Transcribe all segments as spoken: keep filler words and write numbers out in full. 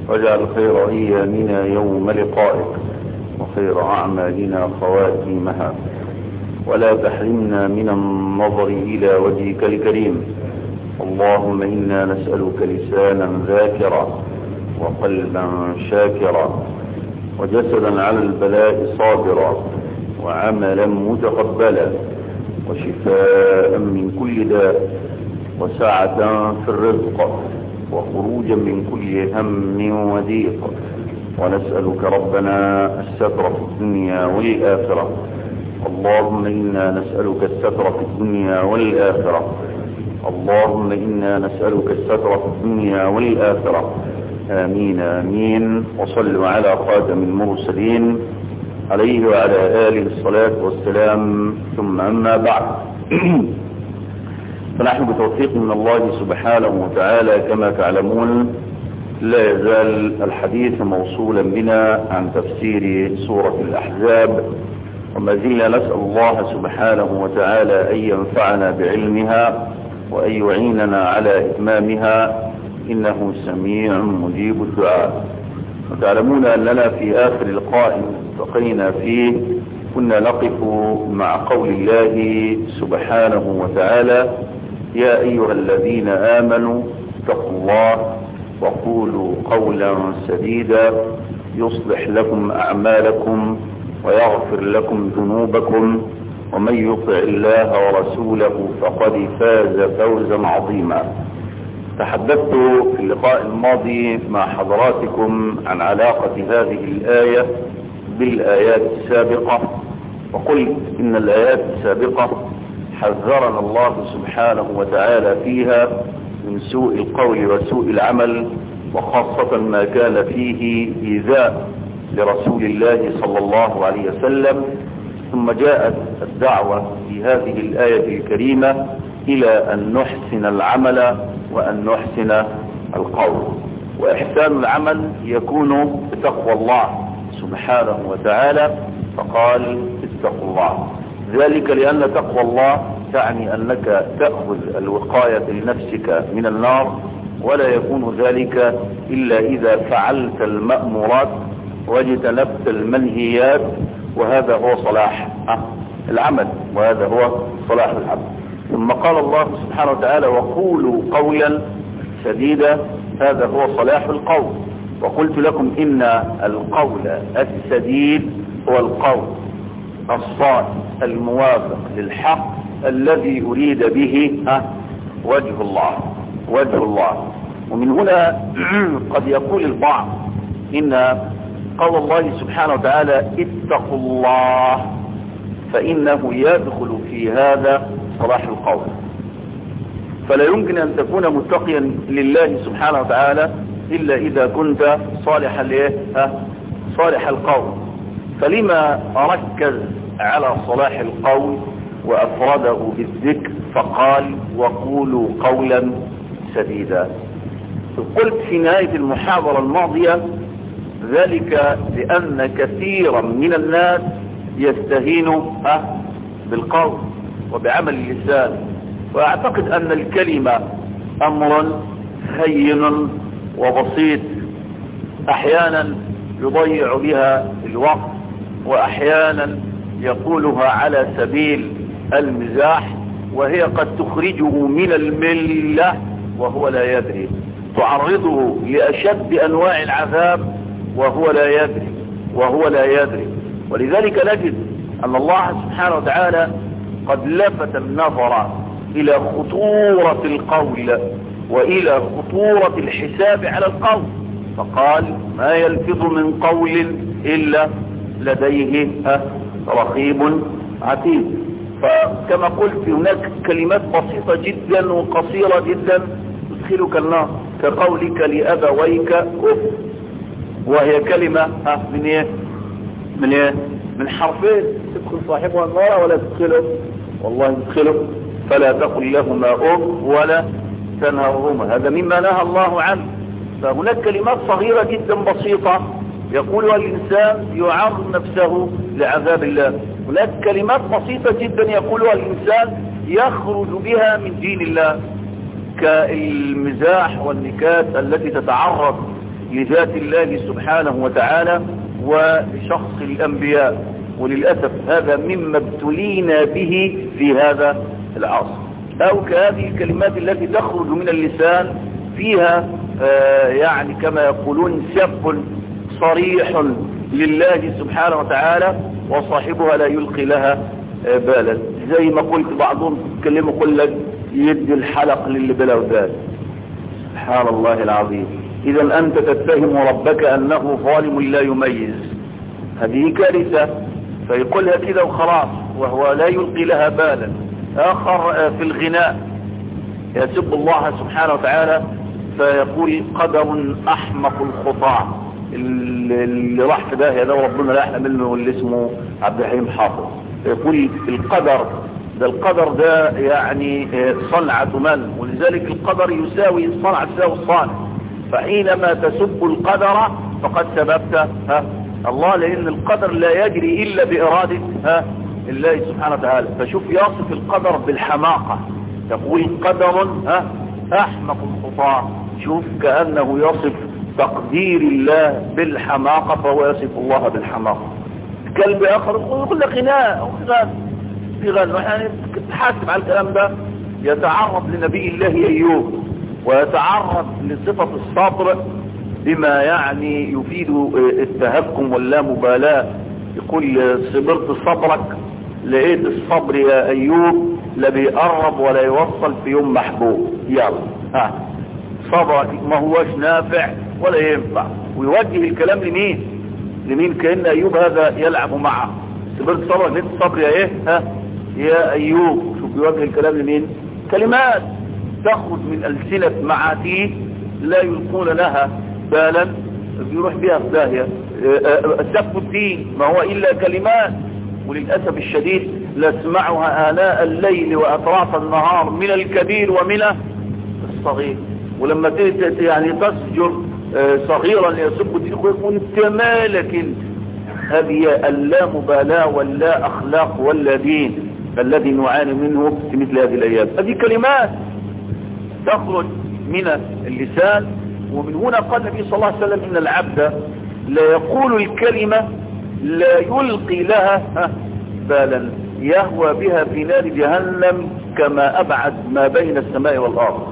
واجعل خير أيامنا يوم لقائك وخير أعمالنا خواتيمها، ولا تحرمنا من النظر إلى وجهك الكريم. اللهم إنا نسألك لسانا ذاكرا وقلبا شاكرا وجسدا على البلاء صابرا وعملا متقبلا وشفاء من كل داء وسعة في الرزق وخروجا من كل هم وضيق. ونسألك ربنا الستر في الدنيا والآخرة. اللهم إنا نسألك الستر في الدنيا والآخرة. اللهم إنا نسألك الستر في الدنيا والآخرة. آمين آمين. وصلوا على خاتم المرسلين عليه وعلى آله الصلاة والسلام، ثم أما بعد. فنحن بتوفيق من الله سبحانه وتعالى كما تعلمون لا يزال الحديث موصولا بنا عن تفسير سورة الأحزاب، وما زلنا نسأل الله سبحانه وتعالى أن ينفعنا بعلمها وأن يعيننا على إتمامها، إنه سميع مجيب الدعاء. وتعلمون أننا في آخر لقاء التقينا فيه كنا نقف مع قول الله سبحانه وتعالى: يا أيها الذين آمنوا اتقوا الله وقولوا قولا سديدا يصلح لكم أعمالكم ويغفر لكم ذنوبكم ومن يطع الله ورسوله فقد فاز فوزا عظيما. تحدثت في اللقاء الماضي مع حضراتكم عن علاقة هذه الآية بالآيات السابقة، وقلت إن الآيات السابقة حذرنا الله سبحانه وتعالى فيها من سوء القول وسوء العمل، وخاصة ما كان فيه إيذاء لرسول الله صلى الله عليه وسلم. ثم جاءت الدعوة في هذه الآية الكريمة إلى أن نحسن العمل وأن نحسن القول. وإحسان العمل يكون بتقوى الله سبحانه وتعالى، فقال اتقوا الله. ذلك لأن تقوى الله تعني أنك تأخذ الوقاية لنفسك من النار، ولا يكون ذلك إلا إذا فعلت المأمورات واجتنبت المنهيات، وهذا هو صلاح العمل، وهذا هو صلاح العمل. ثم قال الله سبحانه وتعالى: وقولوا قولا سديدا، هذا هو صلاح القول. وقلت لكم إن القول السديد هو القول الصائب الموافق للحق الذي أريد به وجه الله وجه الله. ومن هنا قد يقول البعض إن قول الله سبحانه وتعالى اتقوا الله فإنه يدخل في هذا صلاح القول، فلا يمكن أن تكون متقيا لله سبحانه وتعالى إلا إذا كنت صالح صالح القول. فلما ركز على صلاح القول وأفرده بالذكر فقال: وقولوا قولا سديدا. قلت في نهاية المحاضرة الماضية ذلك لأن كثيرا من الناس يستهين بالقول وبعمل اللسان، وأعتقد أن الكلمة أمر هين وبسيط، أحيانا يضيع بها الوقت، وأحيانا يقولها على سبيل المزاح، وهي قد تخرجه من الملة وهو لا يدري، تعرضه لأشد أنواع العذاب وهو لا يدري وهو لا يدري. ولذلك نجد أن الله سبحانه وتعالى قد لفت النظر إلى خطورة القول وإلى خطورة الحساب على القول، فقال: ما يلفظ من قول إلا لديه رقيب عتيد. فكما قلت هناك كلمات بسيطة جدا وقصيرة جدا تدخلك النار، كقولك لأبويك أف، وهي كلمة من ايه من ايه من حرفين تدخل صاحبها النار ولا تدخله، والله تدخله. فلا تقل لهما أف ولا تنهرهما، هذا مما نهى الله عنه. فهناك كلمات صغيرة جدا بسيطة يقولها الإنسان يعرض نفسه لعذاب الله. هناك كلمات بسيطة جدا يقولها الإنسان يخرج بها من دين الله، كالمزاح والنكات التي تتعرض لذات الله سبحانه وتعالى وشخص الأنبياء. وللأسف هذا مما ابتلينا به في هذا العصر. أو كهذه الكلمات التي تخرج من اللسان فيها آه يعني كما يقولون سب صريح لله سبحانه وتعالى، وصاحبها لا يلقي لها آه بالا. زي ما قلت بعضهم تكلموا يقول لك يدي الحلق للي بلا وداد. سبحان الله العظيم. إذا أنت تتهم ربك أنه ظالم لا يميز، هذه كارثة. فيقولها كده وخلاص وهو لا يلقي لها بالا. آخر في الغناء يسب الله سبحانه وتعالى فيقول قدر أحمق الخطاع، اللي راح في داهية ده وربنا لا يحلم منه اللي اسمه عبد الحليم حافظ. يقول القدر ده، القدر ده يعني صنعة من، ولذلك القدر يساوي الصنعة تساوي الصانع. فحينما تسب القدر فقد سببت ها الله، لأن القدر لا يجري إلا بإرادة ها الله سبحانه وتعالى. فشوف يصف القدر بالحماقة، تقول قدر ها أحمق الخطاع. شوف كأنه يصف تقدير الله بالحماقة، فهو يصف الله بالحماقة. كلب آخر يقول لك غناء أو غناء في غنى، يعني تحاسب على الكلام ده. يتعرض لنبي الله أيوب ويتعرض لصفة الصبر بما يعني يفيد التهكم واللامبالاة. يقول صبرت صبرك، لقيت الصبر يا أيوب لا بيقرب ولا يوصل في يوم محبوب. يلا ها صبرك ما هوش نافع ولا ينفع. ويوجه الكلام لمين لمين كأن أيوب هذا يلعب معه. صبرت صبرك، لقيت الصبر يا ايه ها يا أيوب. شوف يوجه الكلام لمين؟ كلمات تخرج من ألسنة معاتيه لا يلقون لها بالا، بيروح بها في داهية. سب الدين ما هو إلا كلمات، وللأسف الشديد نسمعها آناء الليل وأطراف النهار من الكبير ومن الصغير. ولما يعني تسجر صغيرا يسب الدين يقول انت مالك انت. هذه اللامبالاة واللا أخلاق ولا دين الذي نعاني منه في مثل هذه الأيام. هذه كلمات تخرج من اللسان. ومن هنا قال النبي صلى الله عليه وسلم إن العبد لا يقول الكلمة لا يلقي لها بالا يهوى بها في نار جهنم كما أبعد ما بين السماء والأرض.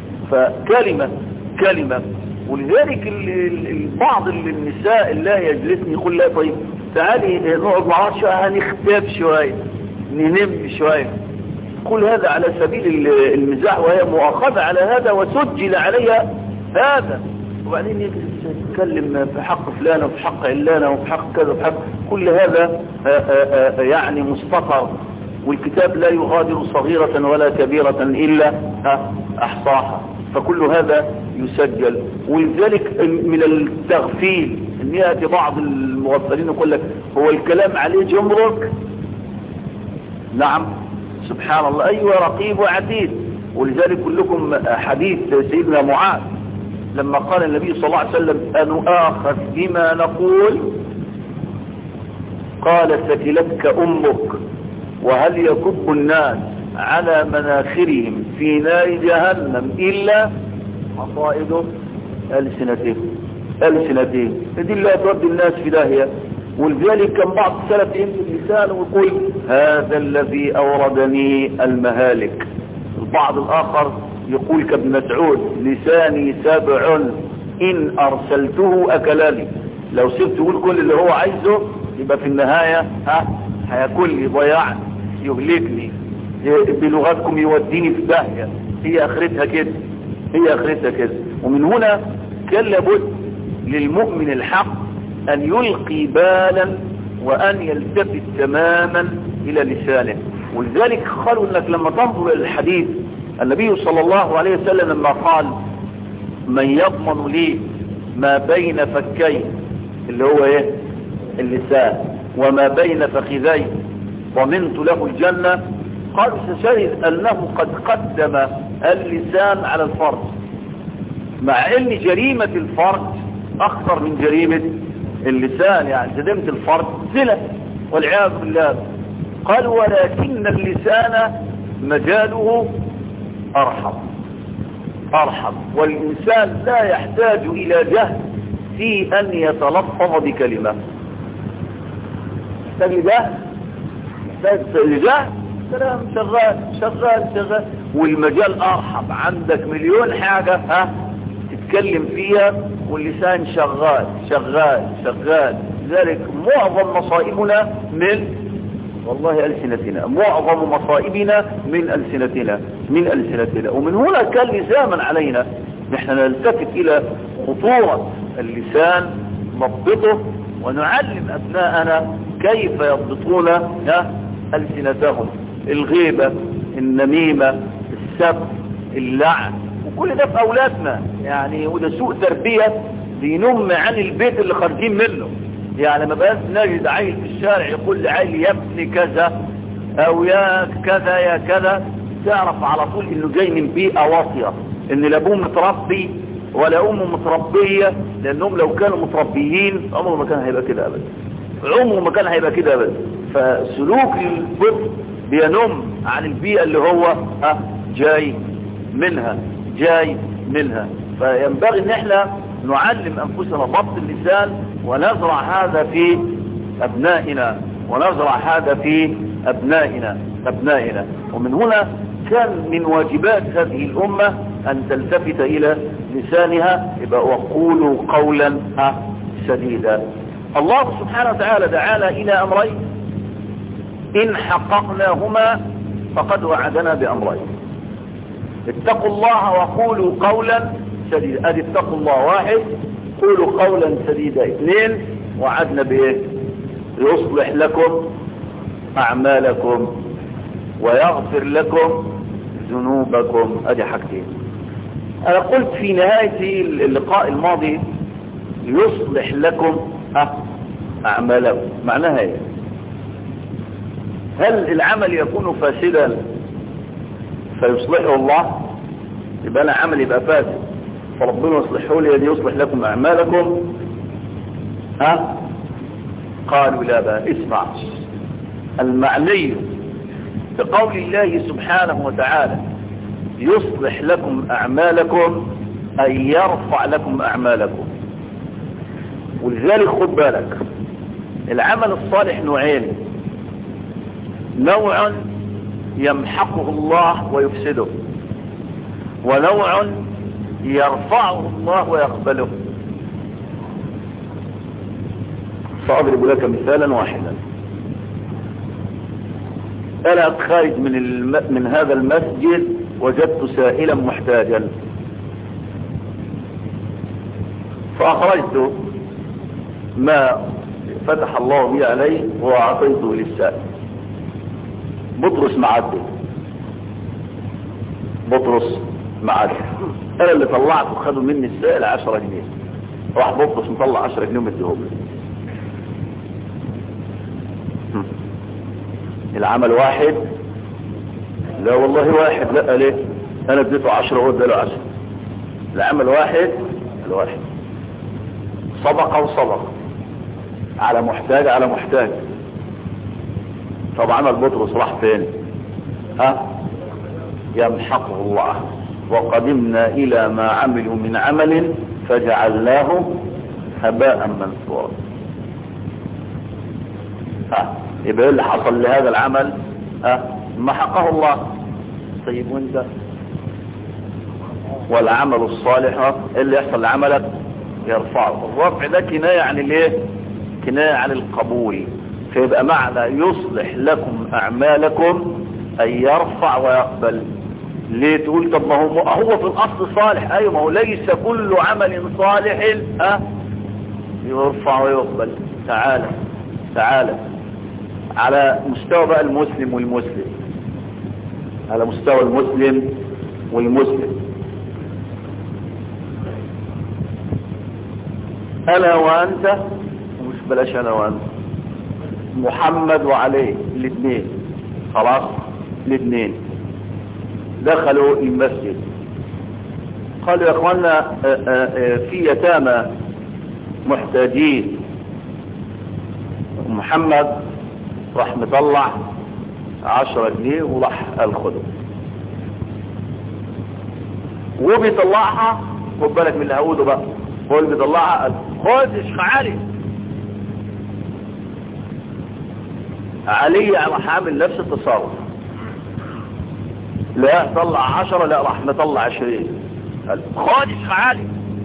فكلمة كلمة. ولذلك بعض النساء لا يجلسني يقول لا طيب تعالي نقعد مع بعض شوية هنختاف شوية ننم شوية. كل هذا على سبيل المزاح، وهي مؤاخذة على هذا وسجل عليها هذا. وبعدين يتكلم في حق فلانة وفي حق علانة وفي حق كذا وفي حق كل هذا آآ آآ يعني مستطر. والكتاب لا يغادر صغيرة ولا كبيرة إلا أحصاها. فكل هذا يسجل. ولذلك من التغفيل ان يأتي بعض المغفلين يقول لك هو الكلام عليه جمرك. نعم سبحان الله، أيوة رقيب وعتيد. ولذلك كلكم حديث سيدنا معاذ لما قال النبي صلى الله عليه وسلم أن آخذ بما نقول قال ثكلتك أمك وهل يكب الناس على مناخرهم في نار جهنم إلا حصائد ألسنتهم ألسنتهم. هذه لا تودي الناس في داهية. ولذلك كان بعض السلف يمسك لسانه ويقول هذا الذي أوردني المهالك. البعض الآخر يقول كابن مسعود لساني سبع إن أرسلته أكلني. لو سبت يقول كل اللي هو عايزه يبقى في النهاية ها هياكلني ضيعني يهلكني بلغتكم يوديني في داهية. هي آخرتها كده هي آخرتها كده. ومن هنا كان لابد للمؤمن الحق أن يلقي بالا وأن يلتفت تماما إلى لسانه. ولذلك قالوا أنك لما تنظر إلى الحديث النبي صلى الله عليه وسلم لما قال من يضمن لي ما بين فكي اللي هو ايه اللسان وما بين فخذي ضمنت له الجنة، قال سشهد أنه قد قدم اللسان على الفرج، مع ان جريمة الفرج أخطر من جريمة اللسان. يعني جريمة الفرج زنا والعياذ بالله. قال ولكن اللسان مجاله أرحم أرحم والإنسان لا يحتاج إلى جهل في أن يتلفظ بكلمة. محتاج ده محتاج ده كلام شغال شغال شغال، والمجال أرحب، عندك مليون حاجة ها تتكلم فيها، واللسان شغال شغال شغال. لذلك معظم مصائبنا من والله ألسنتنا، معظم مصائبنا من ألسنتنا من ألسنتنا ومن هنا كان لزاما علينا نحن نلتفت إلى خطورة اللسان، نضبطه ونعلم أبناءنا كيف يضبطون ألسنتهم. الغيبة، النميمة، السب، اللعن، وكل ده في أولادنا يعني، وده سوء تربية بينم عن البيت اللي خارجين منه. يعني ما بقاش نجد عيل في الشارع يقول لعيل يا ابني كذا او يا كذا يا كذا، تعرف على طول انه جاي من بيئة واطية، ان لا ابوه متربي ولا امه متربية، لانهم لو كانوا متربيين عمره ما كان هيبقى كده ابدا، عمره ما كان هيبقى كده ابدا. فسلوك الطفل بينم عن البيئة اللي هو ها جاي منها جاي منها. فينبغي ان احنا نعلم انفسنا ضبط اللسان، ونزرع هذا في ابنائنا ونزرع هذا في ابنائنا ابنائنا ومن هنا كان من واجبات هذه الامة ان تلتفت الى لسانها. يبقى وقولوا قولا سديدا. الله سبحانه وتعالى دعانا الى امرين ان حققناهما فقد وعدنا بامرين. اتقوا الله وقولوا قولا سديدا. ادي اتقوا الله واحد، قولوا قولا سديدا اثنين، وعدنا بايه؟ يصلح لكم اعمالكم ويغفر لكم ذنوبكم. ادي حاجتين. انا قلت في نهاية اللقاء الماضي يصلح لكم اعمالكم، معناها ايه؟ هل العمل يكون فاسدا فيصلحه الله؟ يبقى انا عمل يبقى فاسد فربنا يصلحه لي، يصلح لكم اعمالكم. ها قالوا لا بقى اسمع، المعني بقول الله سبحانه وتعالى يصلح لكم اعمالكم اي يرفع لكم اعمالكم. ولذلك خد بالك، العمل الصالح نوعين، نوع يمحقه الله ويفسده، ونوع يرفعه الله ويقبله. سأضرب لك مثالا واحدا. أنا خارج من, الم... من هذا المسجد وجدت سائلا محتاجا فأخرجت ما فتح الله بي عليه وأعطيته للسائل. بطرس معدي بطرس معدي انا اللي طلعته وخدوا مني السائل عشرة جنيه، راح بطرس مطلع عشرة جنيه ومديهم لي. العمل واحد؟ لا والله واحد. لا ليه؟ انا اديته عشرة وهو اداله عشرة. العمل واحد الواحد صدقه وصدقه على محتاج على محتاج. طب عمل بطرس راح فين؟ ها يمحقه الله. وقدمنا الى ما عملوا من عمل فجعلناه هباء منثورا. ها يبقى اللي حصل لهذا العمل ها محقه الله. طيب وانت والعمل الصالح اللي يحصل لعملك يرفعه. الرفع ده كناية عن الايه؟ كناية عن القبول. فيبقى معنى يصلح لكم اعمالكم اي يرفع ويقبل. ليه تقول طب ما هو هو في الاصل صالح؟ ايوه، ما هو ليس كل عمل صالح ها يرفع ويقبل. تعالى تعالى على مستوى بقى المسلم والمسلم، على مستوى المسلم والمسلم. انا وانت، مش بلاش انا وانت، محمد وعليه الاثنين، خلاص الاثنين دخلوا المسجد قالوا يا اخوانا في يتامى محتاجين. محمد راح مطلع عشرة جنيه وراح الخدم وبيطلعها. خد بالك من اللي هقوله بقى، هو اللي بيطلعها خد يا شيخ علي. علي راح عامل نفس التصرف، لا طلع عشرة، لا راح مطلع عشرين. خد يا شيخ علي.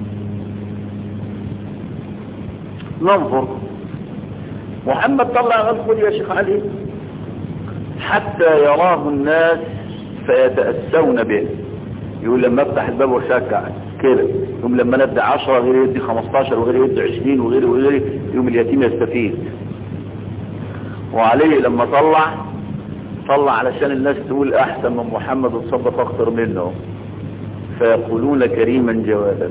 ننظر محمد طلع خد يا شيخ علي حتى يراه الناس فيتأسون به. يقول لما افتح الباب وشكع كده، يوم لما ندي عشرة غير يدي خمستاشر وغير يدي عشرين وغير وغير، يوم اليتيم يستفيد. وعليه لما طلع طلع علشان الناس تقول احسن من محمد وتصدق اكتر منه، فيقولون كريما جوادا.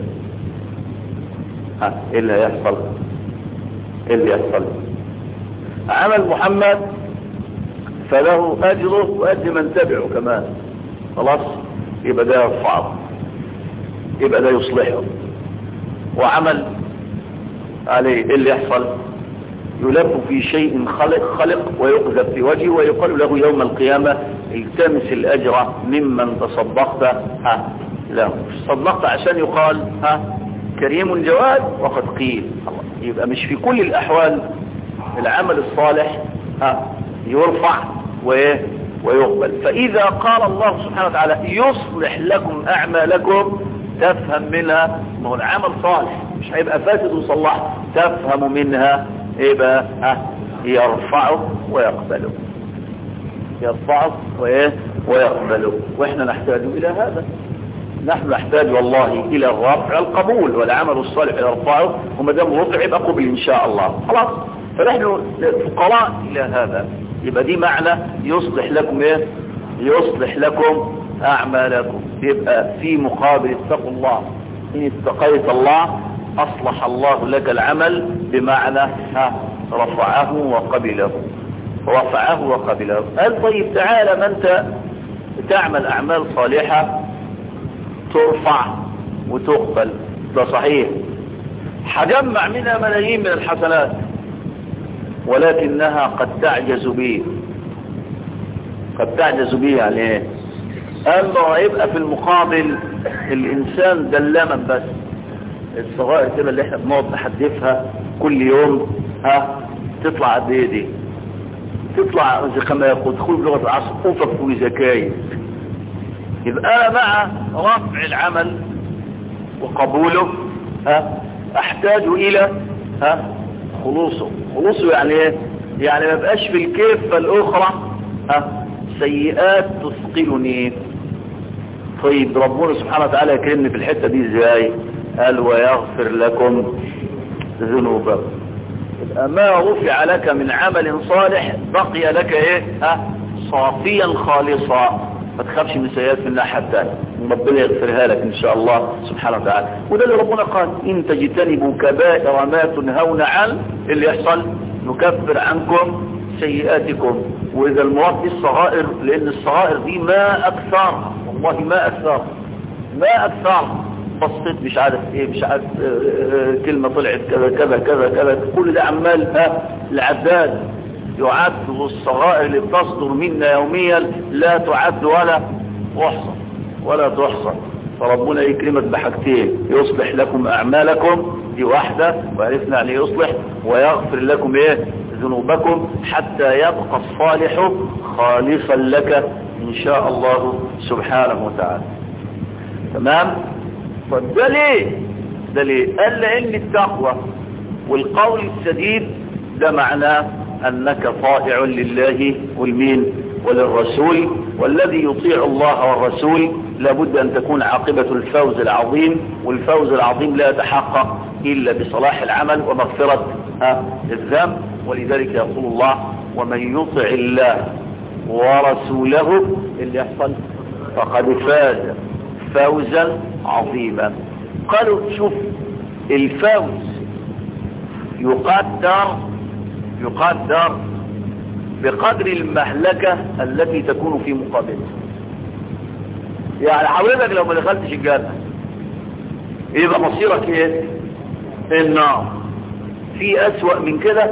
ها ايه اللي هيحصل؟ ايه اللي يحصل؟ عمل محمد فله اجره واجر من تبعه كمان، خلاص يبقى ده يرفعه، يبقى ده يصلحه. وعمل عليه ايه اللي يحصل؟ يلف في شيء خلق خلق ويقذف في وجهه ويقال له يوم القيامة التمس الأجر ممن تصدقت ها له. صدقت عشان يقال ها كريم جواد وقد قيل. يبقى مش في كل الأحوال العمل الصالح ها يرفع ويقبل. فإذا قال الله سبحانه وتعالى يصلح لكم أعمالكم تفهم منها ما هو العمل صالح مش هيبقى فاسد وصلح، تفهم منها ايه بقى؟ ها يرفعه ويقبله، يرفعه وايه ويقبله. واحنا نحتاج الى هذا، نحن نحتاج والله الى الرفع القبول، والعمل الصالح يرفعه، وما دام رفع يبقى قبل ان شاء الله خلاص. فنحن فقراء الى هذا. يبقى دي معنى يصلح لكم ايه؟ يصلح لكم اعمالكم. يبقى في مقابل اتقوا الله، ان اتقيت الله اصلح الله لك العمل، بمعنى ها رفعه وقبله، رفعه وقبله. قال طيب تعالى ما انت تعمل اعمال صالحة ترفع وتقبل، ده صحيح، هجمع منها ملايين من الحسنات، ولكنها قد تعجز به. قد تعجز به يعني ايه؟ قال له هيبقى في المقابل الانسان دلما بس. الصغائر كده اللي احنا بنقعد نحدثها كل يوم ها تطلع قد ايه دي؟ تطلع زي كما يقول تدخل بلغه العصر افق وزكايه. يبقى مع رفع العمل وقبوله ها احتاج الى ها خلوصه. خلوصه يعني ايه؟ يعني ما بقاش في الكيفه الاخرى ها سيئات تثقلني. طيب ربنا سبحانه وتعالى يكرمني في الحته دي ازاي؟ قال ويغفر لكم ذنوبكم. يبقى ما رفع لك من عمل صالح بقي لك ايه؟ ها صافيا خالصا، ما تخافش من سيئات من الناحيه الثانيه، ربنا يغفرها لك ان شاء الله سبحانه وتعالى. وده اللي ربنا قال ان تجتنبوا كبائر ما تنهون عنه اللي يحصل نكفر عنكم سيئاتكم. واذا المراد بالصغائر لان الصغائر دي ما اكثرها، والله ما اكثرها ما اكثرها. بصيت مش عارف ايه مش عارف اه اه كلمة طلعت كذا كذا كذا كذا، كل ده عمال ها العداد يعد، والصغائر اللي بتصدر منا يوميا لا تعد ولا تحصى ولا تحصى. فربنا يكرمك بحاجتين، يصلح لكم اعمالكم دي واحدة وعرفنا يعني يصلح، ويغفر لكم ايه ذنوبكم حتى يبقى الصالح خالصا لك ان شاء الله سبحانه وتعالى. تمام؟ ده ليه؟ ده ليه؟ قال لأن التقوى والقول السديد ده معناه أنك طائع لله والمين وللرسول، والذي يطيع الله والرسول لابد أن تكون عاقبة الفوز العظيم، والفوز العظيم لا يتحقق إلا بصلاح العمل ومغفرة الذنب. ولذلك يقول الله ومن يطع الله ورسوله اللي يحصل فقد فاز فوزا عظيما. قالوا شوف الفوز يقدر يقدر بقدر المهلكة التي تكون في مقابله. يعني حضرتك لو ما دخلتش الجنة يبقى مصيرك ايه؟ النار. في اسوأ من كده؟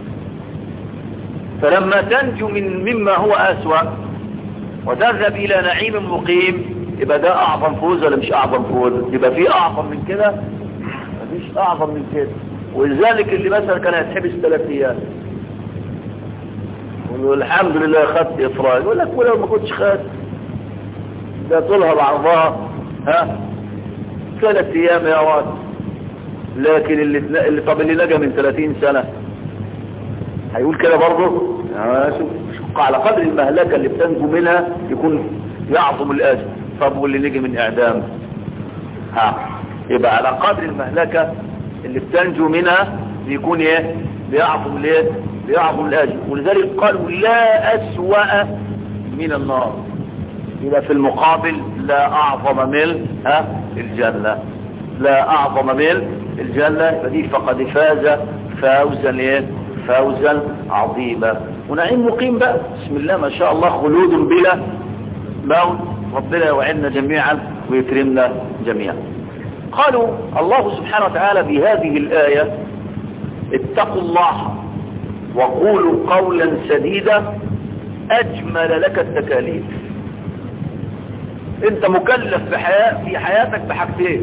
فلما تنجو من مما هو اسوأ وتذهب الى نعيم مقيم يبقى ده اعظم فوز ولا مش اعظم فوز؟ يبقى في اعظم من كده؟ مفيش اعظم من كده. ولذلك اللي مثلا كان هيتحبس ثلاث ايام والحمد لله خدت افراج، يقول لك ولو ما كنتش خدت ده طولها بعضها ها ثلاث ايام يا واد. لكن اللي, اللي طب اللي نجا من ثلاثين سنة هيقول كده برضه؟ شوف على قدر المهلكة اللي بتنجو منها يكون يعظم الاجر. طب واللي نجي من اعدام ها يبقى على قدر المهلكة اللي بتنجو منها يكون ايه بيعظم الايه بيعظم الاجر. ولذلك قالوا لا اسوأ من النار، يبقى في المقابل لا اعظم من ها الجنة، لا اعظم من الجنة. فدي فقد فاز فوزا ايه فوزا عظيما. ونعيم مقيم بقى بسم الله ما شاء الله، خلود بلا موت. ربنا يوعدنا جميعا ويكرمنا جميعا. قالوا الله سبحانه وتعالى بهذه الآية اتقوا الله وقولوا قولا سديدا أجمل لك التكاليف. انت مكلف في, حياة في حياتك بحاجتين،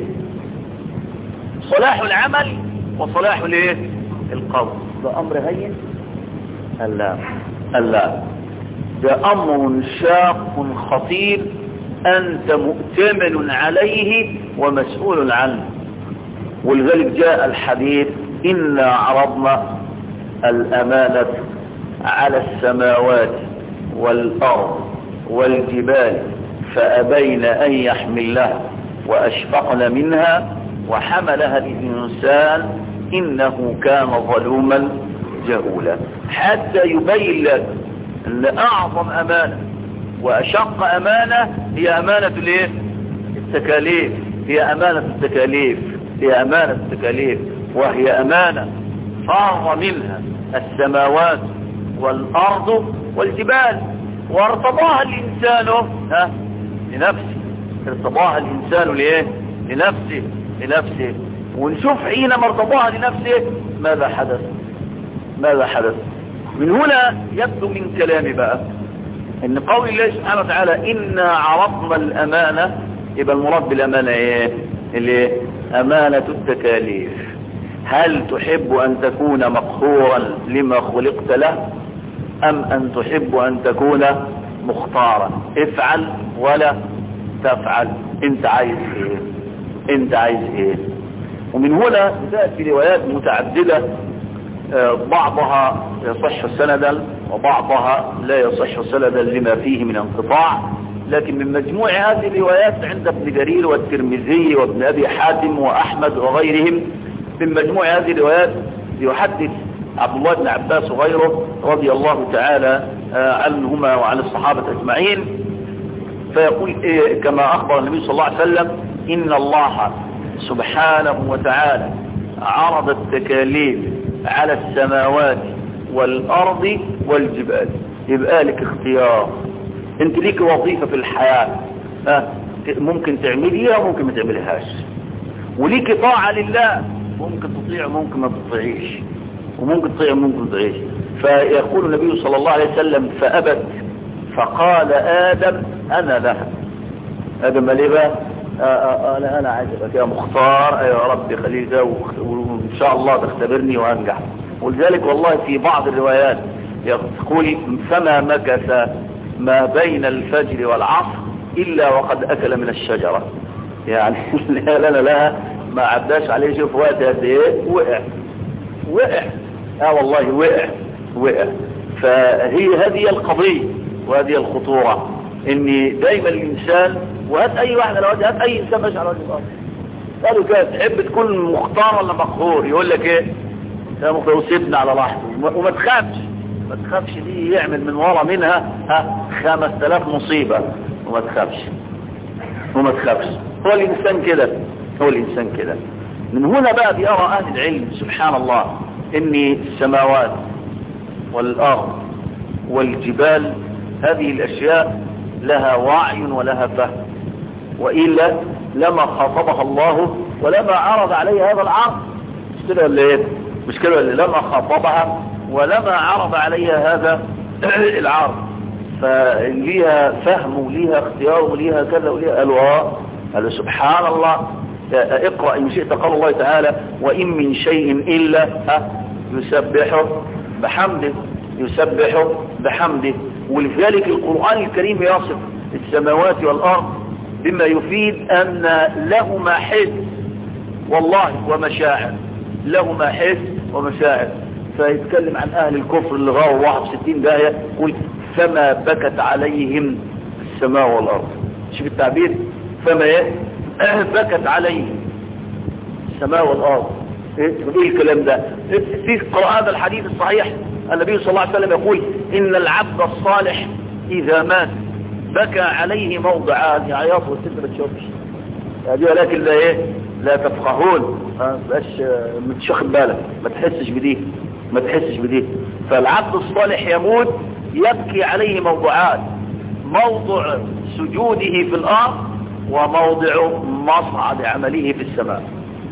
صلاح العمل وصلاح الايه القول. ده امر هين؟ لا لا، ده امر شاق خطير انت مؤتمن عليه ومسؤول عنه. ولذلك جاء الحديث إنا عرضنا الأمانة على السماوات والأرض والجبال فأبين أن يحملها وأشفقن منها وحملها الإنسان إنه كان ظلوما جهولا، حتى يبين لك أن أعظم أمانة وأشق أمانة هي أمانة الايه التكاليف، هي أمانة التكاليف هي أمانة التكاليف وهي أمانة فار منها السماوات والأرض والجبال، وارتضاها الإنسان ها لنفسه، ارتضاها الإنسان لإيه لنفسه لنفسه. ونشوف حينما ارتضاها لنفسه ماذا حدث ماذا حدث من هنا يبدو من كلامي بقى ان قول الله سبحانه وتعالى إنا عرضنا الأمانة، يبقى المراد بالأمانة ايه اللي أمانة التكاليف. هل تحب أن تكون مقهورا لما خلقت له أم أن تحب أن تكون مختارا؟ افعل ولا تفعل، انت عايز ايه انت عايز ايه ومن هنا تأتي روايات متعددة، بعضها يصح سندا وبعضها لا يصح سندا لما فيه من انقطاع، لكن من مجموع هذه الروايات عند ابن جرير والترمذي وابن أبي حاتم وأحمد وغيرهم، من مجموع هذه الروايات يحدث عبد الله بن عباس وغيره رضي الله تعالى عنهما وعن الصحابة أجمعين، فيقول إيه كما أخبر النبي صلى الله عليه وسلم إن الله سبحانه وتعالى عرض التكاليف على السماوات والأرض والجبال. يبقى لك اختيار، انت ليك وظيفة في الحياة، اه ممكن تعمليها وممكن ما تعمليهاش، وليك طاعة لله، ممكن تطيع وممكن ما تطيعيش، وممكن تطيع وممكن ما تطيعيش. فيقول النبي صلى الله عليه وسلم فأبت فقال آدم أنا لها. آدم قال ايه بقى؟ انا انا عاجبك يا مختار يا رب خليل، وان شاء الله تختبرني وانجح. ولذلك والله في بعض الروايات يقول فما مكث ما بين الفجر والعصر الا وقد اكل من الشجرة، يعني لنا لها ما عداش عليه شوف وقت قد ايه وقع وقع اه والله وقع وقع. فهي هذه القضية وهذه الخطورة، ان دايما الانسان، وهات اي واحد لو هات اي انسان ماشي على وجه الارض قالوا كده تحب تكون مختار ولا مقهور؟ يقول لك ايه يا مختار وسيبنا على راحته وما تخافش ما تخافش، دي يعمل من ورا منها ها خمس تلاف مصيبة وما تخافش وما تخافش. هو الانسان كده هو الانسان كده. من هنا بقى بيرى اهل العلم سبحان الله ان السماوات والارض والجبال هذه الاشياء لها وعي ولها فهم، وإلا لما خاطبها الله ولما عرض عليها هذا العرض. مش كده ولا ايه؟ مش كده ولا لما خاطبها ولما عرض عليها هذا العرض، فليها فهم وليها اختيار وليها كذا وليها قالوا اه قالوا سبحان الله اقرأ إن شئت قال الله تعالى وإن من شيء إلا يسبحه بحمده يسبحه بحمده. ولذلك القرآن الكريم يصف السماوات والأرض بما يفيد أن لهما حس والله ومشاعر، لهما حس ومشاعر. فيتكلم عن أهل الكفر اللي غاوا واحد وستين داهية يقول فما بكت عليهم السماء والأرض. شوف التعبير فما ايه بكت عليهم السماء والأرض. ايه الكلام ده؟ في قراءة الحديث الصحيح النبي صلى الله عليه وسلم يقول إن العبد الصالح إذا مات بكى عليه موضعان يعيط والست ما تشوفش هذه، ولكن لا ايه لا تفقهون، ما تبقاش متشاخد بالك، ما تحسش بديه ما تحسش بديه. فالعبد الصالح يموت يبكي عليه موضعان، موضع سجوده في الأرض وموضع مصعد عمله في السماء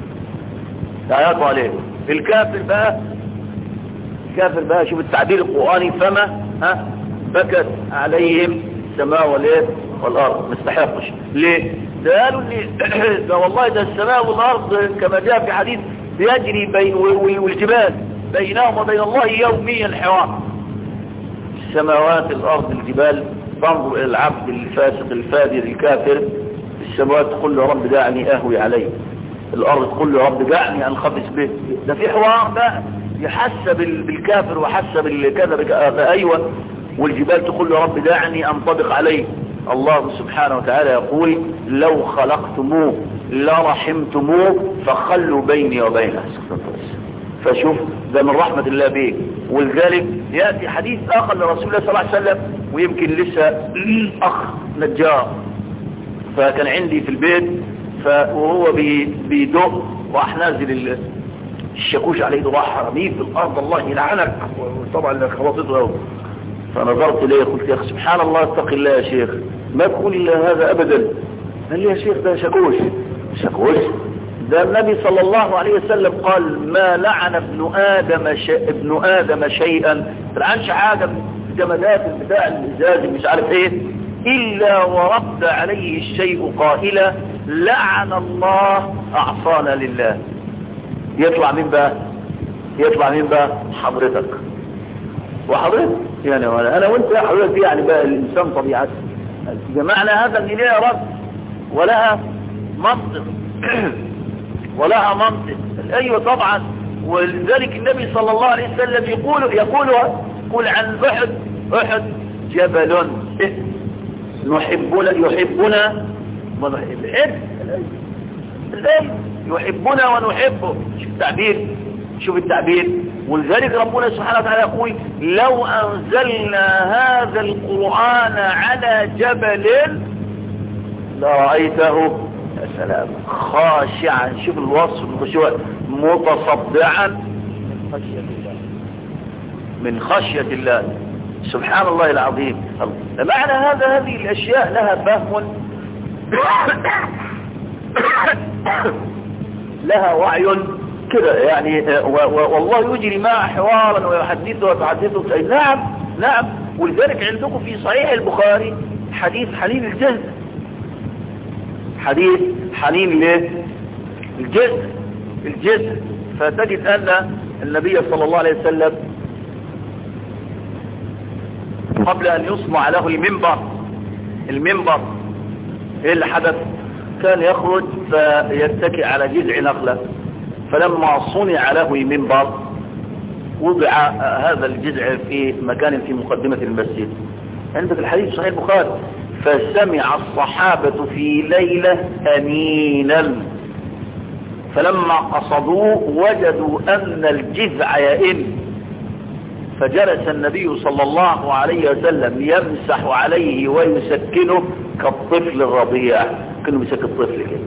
يعيط عليه. الكافر بقى الكافر بقى شوف التعبير القرآني فما ها بكت عليهم السماء والايه والارض ما استحقش. ليه؟ ده قالوا ان ده والله ده السماء والارض كما جاء في حديث يجري بين والجبال بينهم وبين الله يوميا حوار. السماوات الارض الجبال تنظر الى العبد الفاسق الفاجر الكافر، السماوات تقول له رب دعني اهوي عليه، الارض تقول له رب دعني انخبث به. ده في حوار بقى يحسب بالكافر وحسب الكذا ايوه. والجبال تقول له رب دعني انطبق عليه. الله سبحانه وتعالى يقول لو خلقتموه لرحمتموه فخلوا بيني وبينه. فشوف ده من رحمة الله به. ولذلك يأتي حديث آخر لرسول الله صلى الله عليه وسلم، ويمكن لسه أخ نجار فكان عندي في البيت وهو بيدق راح نازل الشاكوش عليه راح رميه في الأرض الله يلعنك، طبعا خبطته قوي. فنظرت إليه قلت يا أخي سبحان الله اتق الله يا شيخ ما تقول إلا هذا أبدا. قال لي يا شيخ ده شاكوش شاكوش ده النبي صلى الله عليه وسلم قال ما لعن ابن آدم ش... ابن آدم شيئا ما لعنش حاجة جمادات بتاع الإزاز مش عارف ايه إلا ورد عليه الشيء قائلا لعن الله أعصانا لله. يطلع مين بقى يطلع مين بقى حضرتك وحضرتك يعني وانا انا وانت يا حضرتك دي يعني بقى الانسان طبيعته جمعنا هذا اللي ليها رد ولها منطق ولها منطق. ايوه طبعا. ولذلك النبي صلى الله عليه وسلم يقول يقول يقول عن احد احد جبل نحبنا يحبنا ونحب الآن يحبنا ونحبه. شوف التعبير شوف التعبير. ولذلك ربنا سبحانه وتعالى يقول لو أنزلنا هذا القرآن على جبل لرأيته يا سلام خاشعا. شوف الوصف الخشوع متصدعا من خشية الله من خشية الله سبحان الله العظيم. معنى هذا هذه الأشياء لها فهم لها وعي كده يعني والله يجري معه حوارا ويحدثه وتحدثه. نعم نعم. ولذلك عندكم في صحيح البخاري حديث حنين الجزء حديث حنين ليه الجزء الجزء فتجد أن النبي صلى الله عليه وسلم قبل أن يصنع له المنبر المنبر ايه اللي حدث؟ كان يخرج فيتكئ على جذع نخلة، فلما صنع له منبر وضع هذا الجذع في مكان في مقدمة المسجد. عندك الحديث صحيح البخاري فسمع الصحابة في ليلة أنينا فلما قصدوه وجدوا أن الجذع يئن فجلس النبي صلى الله عليه وسلم يمسح عليه ويسكنه كالطفل الرضيع كأنه بيسكن الطفل كده.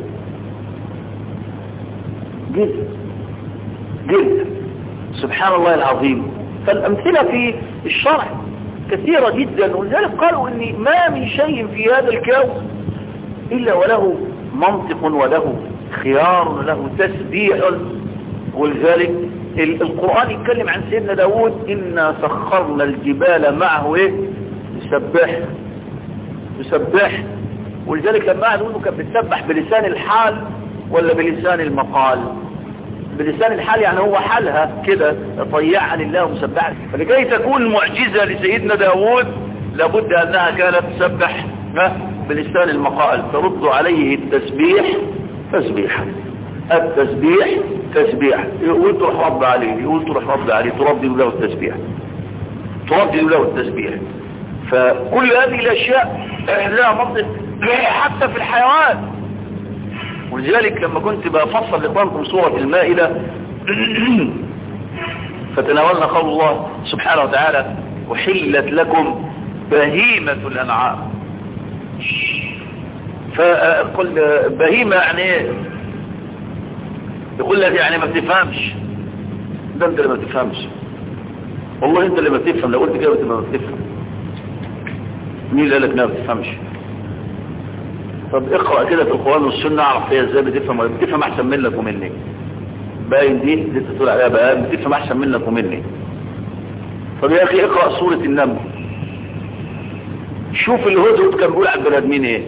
جد جد سبحان الله العظيم. فالأمثلة في الشرع كثيرة جدا. ولذلك قالوا إن ما من شيء في هذا الكون إلا وله منطق وله خيار وله تسبيح. ولذلك القرآن يتكلم عن سيدنا داود إنا سخرنا الجبال معه إيه يسبح يسبح. ولذلك لما قعدوا انه كان بتسبح بلسان الحال ولا بلسان المقال؟ بلسان الحال، يعني هو حالها كده طيعا لله ومسبحا. فلكي تكون معجزة لسيدنا داود لابد أنها كانت تسبح بلسان المقال. ترد عليه التسبيح تسبيحا، التسبيح تسبيح، يقول تروح رد عليه، يقول تروح رد عليه، تردد له التسبيح، تردد له التسبيح. فكل هذه الأشياء لها منطق حتى في الحيوان. ولذلك لما كنت بفصل لإخوانكم سورة المائدة فتناولنا قول الله سبحانه وتعالى وحلت لكم بهيمة الأنعام. فقل بهيمة يعني ايه؟ يقول لك يعني ما بتفهمش. ده انت اللي ما بتفهمش، والله انت اللي ما بتفهم. لو قلت كده بتبقى ما بتفهم. مين اللي قال لك ما بتفهمش؟ طب اقرأ كده في القرآن والسنة اعرف فيها ازاي بتفهم. ولا بتفهم احسن منك ومني. باين دي اللي انت تقول عليها بقى بتفهم احسن منك ومني. طب يا اخي اقرأ سورة النمل، شوف الهدهد كان بيقول على البني ادمين ايه؟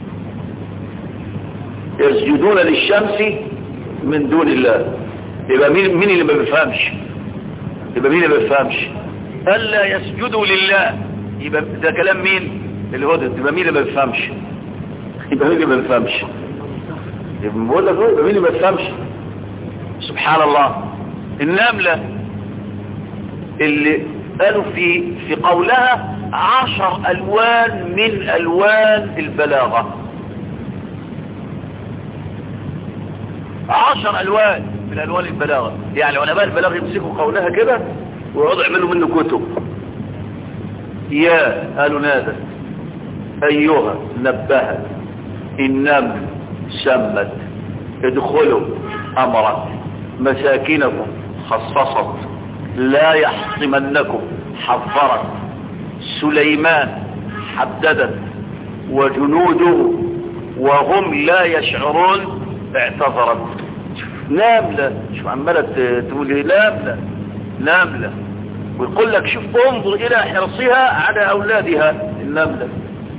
يسجدون للشمس من دون الله. يبقى مين مين اللي ما بيفهمش؟ يبقى مين اللي ما بيفهمش؟ الا يسجدوا لله. يبقى ده كلام مين؟ الهدهد. يبقى مين اللي ما بيفهمش؟ يبقى مين اللي ما بيفهمش؟ يبقى بقول لك يبقى مين اللي ما بيفهمش؟ سبحان الله. النملة اللي قالوا في في قولها عشر الوان من الوان البلاغة، عشر الوان من الوان البلاغة. يعني علماء البلاغة يمسكوا قولها كده ويقعدوا يعملوا منه كتب. يا قالوا نادت، ايها نبهت، النمل سمت، ادخلوا امرت، مساكنكم خصصت، لا يحطمنكم حذرت، سليمان حددت، وجنوده وهم لا يشعرون اعتذرت. ناملة شو عمالة تقول ايه؟ ناملة ناملة. ويقول لك شوف انظر الى حرصها على اولادها. النملة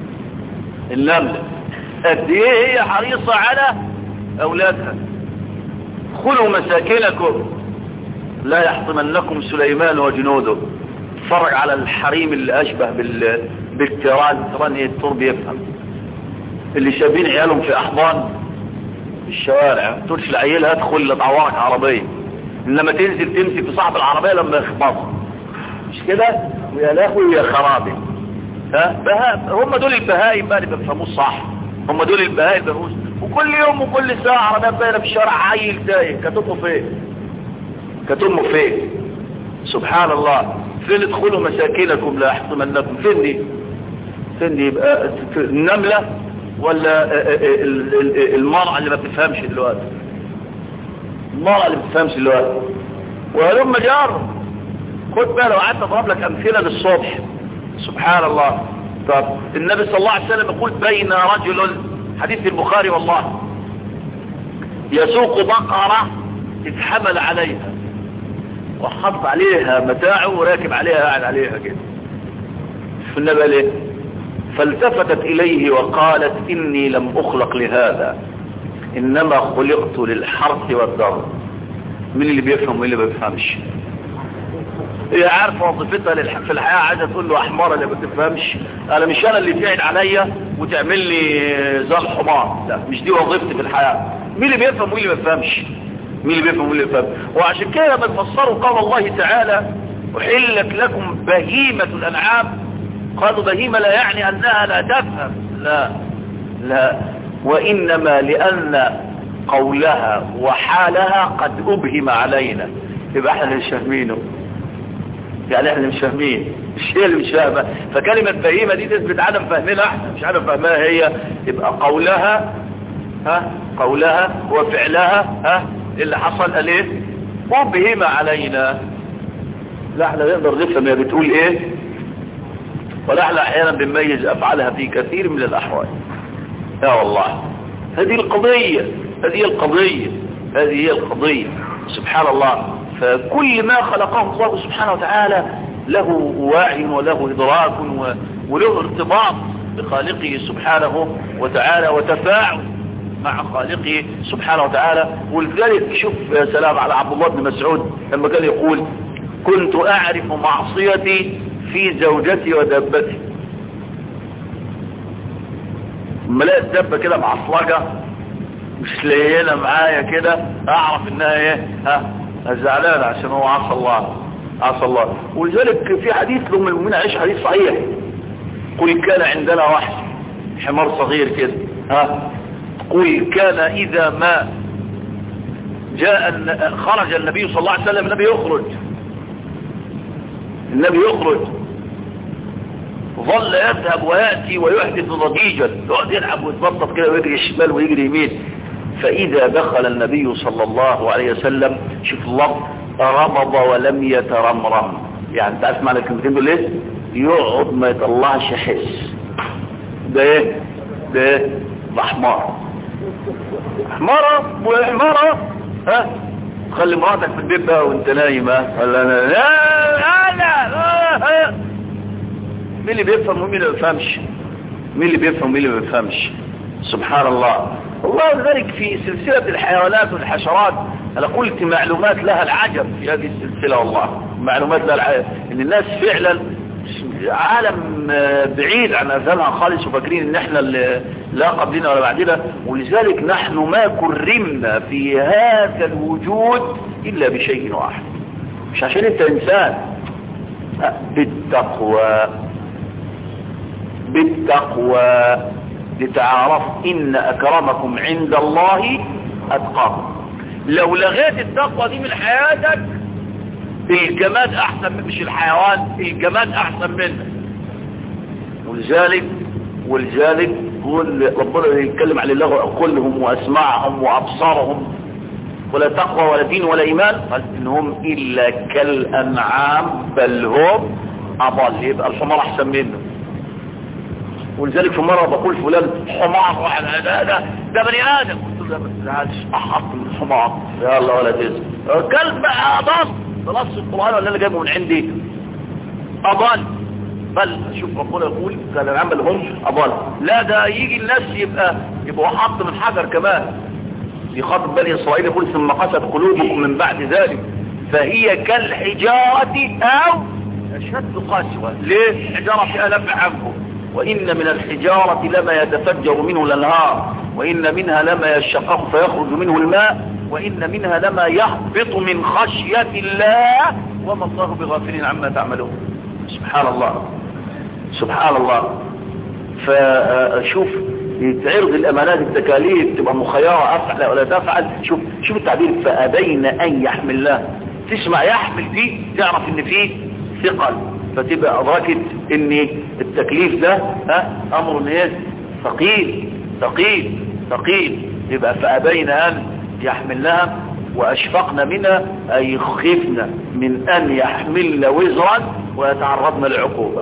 النملة قد ايه هي حريصة على اولادها. خلوا مساكنكم لا يحطمنكم سليمان وجنوده. اتفرج على الحريم اللي اشبه بال بالتيران. التيران ايه؟ الترب يفهم. اللي شايفين عيالهم في احضان في الشوارع تقولش لعيالها ادخل لتعورك عربيه، انما تنزل تمسك في صاحب العربيه لما يخبطها. مش كده؟ ويا لهوي يا خرابي. ها بها هم دول البهايم بقى اللي بيفهموه صح. هم دول البهايم بيفهموه. وكل يوم وكل ساعه عربيات باينه في الشارع عيل تايه. كانت امه فين؟ كانت امه فين؟ سبحان الله. فين ادخلوا مساكنكم لا يحطمنكم؟ فين دي؟ فين دي؟ يبقى النمله ولا المرأة اللي ما بتفهمش دلوقتي؟ المرأة اللي ما بتفهمش دلوقتي. وهلم جار. خد بالك لو قعدت اضرب لك امثله للصبح. سبحان الله. طب النبي صلى الله عليه وسلم يقول بين رجل، حديث البخاري والله، يسوق بقرة تتحمل عليها وحط عليها متاعه وراكب عليها قاعد عليها كده. فالنبي قال ايه؟ فالتفتت اليه وقالت اني لم اخلق لهذا انما خلقت للحرث والضرب. مين اللي بيفهم ومين اللي ما بيفهمش؟ هي عارفه وظيفتها في الحياه، عايزه تقول له احمر اللي ما بتفهمش. انا مش انا اللي تعد عليا وتعمل لي زي الحمار. لا، مش دي وظيفتي في الحياه. مين اللي بيفهم ومين اللي ما بيفهمش؟ مين اللي بيفهم ومين اللي بيفهم؟ وعشان كده لما تفسروا قول الله تعالى احلت لكم بهيمه الانعام، قالوا بهيمه لا يعني انها لا تفهم. لا لا، وانما لان قولها وحالها قد ابهم علينا. يبقى احنا اللي مش فاهمينه. يعني احنا مش فاهمين، مش هي اللي مش فاهمه. فكلمه بهيمه دي تثبت عدم فهمنا احنا، مش عدم فهمها هي. يبقى قولها ها قولها وفعلها ها اللي حصل قال ايه؟ ابهم علينا. لا احنا نقدر نفهم هي بتقول ايه، ولا احنا احيانا بنميز افعالها في كثير من الاحوال. يا والله هذه القضيه هذه القضيه هذه هي القضيه. سبحان الله. فكل ما خلقه الله سبحانه وتعالى له وعي وله إدراك وله ارتباط بخالقه سبحانه وتعالى وتفاعل مع خالقه سبحانه وتعالى. ولذلك شوف يا سلام على عبد الله بن مسعود لما كان يقول كنت أعرف معصيتي في زوجتي ودابتي. لما الاقي الدبة كده معصلجة مش لينة معايا كده أعرف إنها إيه ها زعلانة عشان هو عصى الله عصى الله. ولذلك في حديث لهم المؤمنين عايش حديث صحيح قل كان عندنا وحش حمار صغير كده ها قل كان إذا ما جاء خرج النبي صلى الله عليه وسلم النبي يخرج النبي يخرج ظل يذهب ويأتي ويحدث ضجيجا يقعد يلعب ويتبطط كده ويجري الشمال ويجري يمين. فإذا دخل النبي صلى الله عليه وسلم شوف الله رمض ولم يترمرم. يعني تعرف معنى الكلمتين دول ايه؟ يقعد ما يطلعش حس. ده ايه ده ايه ده حمار حمارة وحمارة ها خلي مراتك في البيت بقى وانت نايم ها ولا لا لا لا, لا. مين اللي بيفهم ومين اللي ما بيفهمش؟ مين اللي بيفهم ومين اللي ما بيفهمش؟ سبحان الله. الله ذلك في سلسلة الحيوانات والحشرات انا قلت معلومات لها العجب في هذه السلسلة. والله معلومات لها العجب ان الناس فعلا عالم بعيد عن اذهانها خالص وفاكرين ان احنا لا قبلنا ولا بعدنا. ولذلك نحن ما كرمنا في هذا الوجود الا بشيء واحد مش عشان انت انسان بالتقوى بالتقوى لتعارف ان اكرمكم عند الله اتقاكم. لو لغيت التقوى دي من حياتك الجماد احسن من مش الحيوان الجماد احسن منك. ولذلك ولذلك قول ربنا يتكلم عن الله عقولهم واسماعهم وابصارهم ولا تقوى ولا دين ولا ايمان قال انهم الا كالانعام بل هم اضل. يبقى الحمار احسن منه. ولذلك في مرة بقول فلان حمار واحد ده ده ده بني ادم قلت له ما تزعلش احط من الحمار يا الله ولا تزعل كلب اضل خلاص القرآن ولا اللي جايبه من عندي اضل. بل شوف ربنا يقول كان العمل هم اضل. لا ده يجي الناس يبقى يبقوا حط من حجر كمان يخاطب بني اسرائيل يقول ثم قست قلوبكم من بعد ذلك فهي كالحجارة او اشد قسوة. ليه الحجارة فيها نفع عنكم وإن من الحجارة لما يتفجر منه الأنهار وإن منها لما يشقق فيخرج منه الماء وإن منها لما يهبط من خشية الله وما الله بغافل عما تعملون. سبحان الله سبحان الله. فشوف يتعرض الأمانات التكاليف تبقى مخيرة أفعل ولا تفعل. شوف شوف التعبير فأبين أن يحملها. تسمع يحمل دي تعرف إن فيه ثقل فتبقى أدركت ان التكليف ده ها امر ايه ثقيل ثقيل ثقيل. يبقى فأبين ان يحملها واشفقنا منها اي خفنا من ان يحملن وزرا ويتعرضنا للعقوبة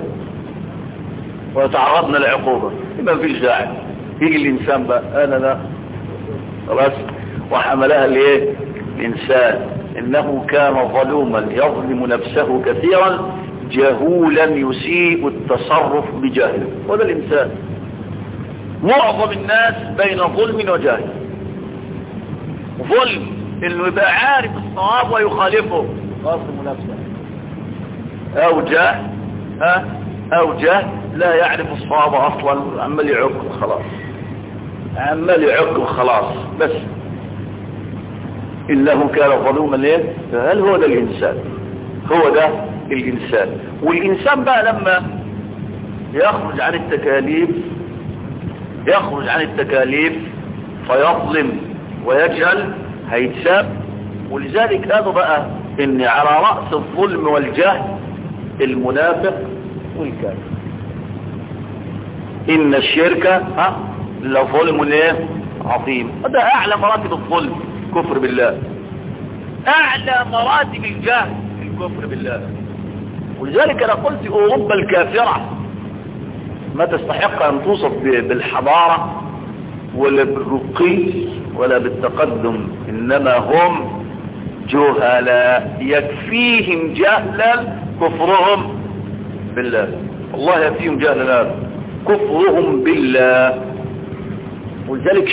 ويتعرضنا للعقوبة. ما فيش داعي يجي الانسان بقى انا لا خلاص وحملها ليه الانسان انه كان ظلوما يظلم نفسه كثيرا جهولا يسيء التصرف بجهله. وده الإنسان معظم الناس بين ظلم وجهل. ظلم انه يبقى عارف الصواب ويخالفه غاصم نفسه او جهل ها او جهل لا يعرف الصواب اصلا عمال يعك خلاص عمال يعك خلاص بس انه كان ظلوما. ليه؟ هل هو ده الانسان؟ هو ده الإنسان. والإنسان بقى لما يخرج عن التكاليف يخرج عن التكاليف فيظلم ويجهل هيتساب. ولذلك هذا بقى ان على رأس الظلم والجهل المنافق والكافر. ان الشرك ها لظلم ايه عظيم. هذا اعلى مراتب الظلم كفر بالله. اعلى مراتب الجهل الكفر بالله. ولذلك انا قلت اوروبا الكافرة ما تستحق ان توصف بالحضارة ولا بالرقي ولا بالتقدم انما هم جهلاء يكفيهم جهلا كفرهم بالله. الله يكفيهم جهلا كفرهم بالله. ولذلك شوف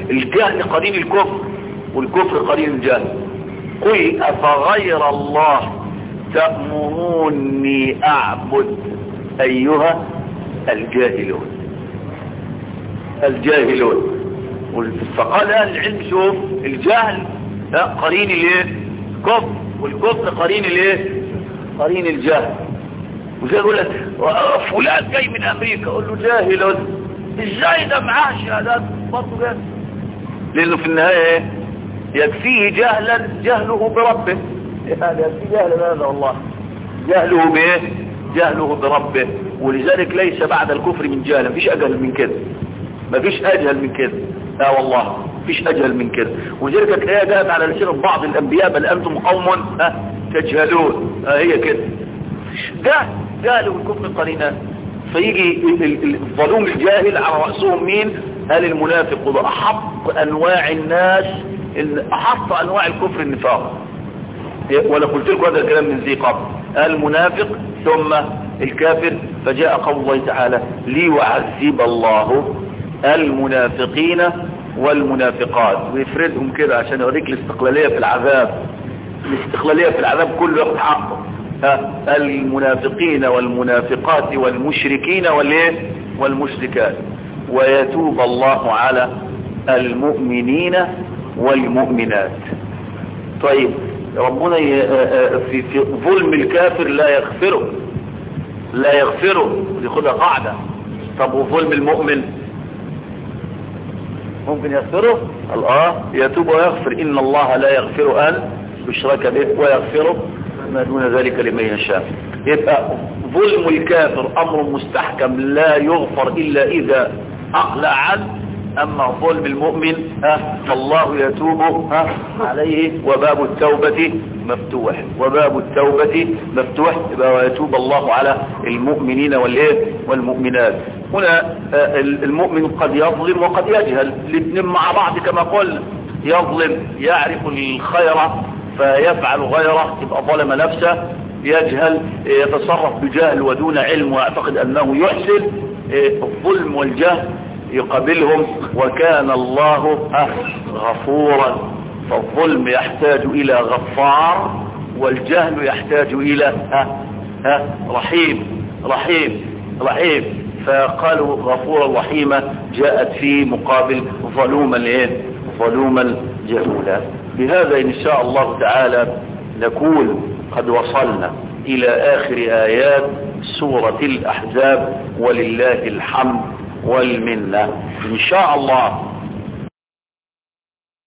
الجهل قرين الكفر والكفر قرين الجهل. قل أفغير الله تأمروني أعبد أيها الجاهلون الجاهلون. فقال أهل العلم شوف الجهل قرين الايه كفر والكفر قرين الايه قرين الجهل. وزي يقول لك فلان جاي من امريكا اقول له جاهل ازاي ده معاه شهادات برضه جاهل لانه في النهايه يكفيه جهلا جهله بربه. يعني يكفيه جهلا هذا والله جهله بايه جهله بربه. ولذلك ليس بعد الكفر من جهل مفيش اجهل من كده مفيش اجهل من كده لا والله مفيش اجهل من كده. ولذلك الآية جاءت على لسان بعض الانبياء بل انتم قوم تجهلون. ها هي كده جهل جهل والكفر قرينان. فيجي الظلوم الجاهل على رأسهم مين؟ قال المنافق. وده احط انواع الناس احط انواع الكفر النفاق. ولا قلت لكم هذا الكلام من ذي قبل. المنافق ثم الكافر. فجاء قول الله تعالى ليعذب الله المنافقين والمنافقات ويفردهم كده عشان يوريك الاستقلالية في العذاب. الاستقلالية في العذاب كله ياخد حقه. المنافقين والمنافقات والمشركين والايه والمشركات ويتوب الله على المؤمنين والمؤمنات. طيب ربنا في, في ظلم الكافر لا يغفره لا يغفره دي خدها قاعدة. طب وظلم المؤمن ممكن يغفره؟ الله يتوب ويغفر. إن الله لا يغفر أن يشرك به ويغفره ما دون ذلك لمن يشاء. يبقى ظلم الكافر أمر مستحكم لا يغفر إلا إذا أقلع عنه. أما ظلم المؤمن فالله يتوب عليه وباب التوبة مفتوح وباب التوبة مفتوح. يبقى ويتوب الله على المؤمنين والمؤمنات. هنا المؤمن قد يظلم وقد يجهل الاثنين مع بعض كما قلنا. يظلم يعرف الخير فيفعل غيره يبقى ظلم نفسه. يجهل يتصرف بجهل ودون علم ويعتقد أنه يحسن. الظلم والجهل يقابلهم وكان الله غفورا. فالظلم يحتاج إلى غفار والجهل يحتاج إلى ها ها رحيم رحيم رحيم. فقالوا غفورا رحيما جاءت في مقابل ظلوما ايه ظلوما جهولا. بهذا إن شاء الله تعالى نكون قد وصلنا إلى آخر آيات سورة الأحزاب ولله الحمد والمنة. إن شاء الله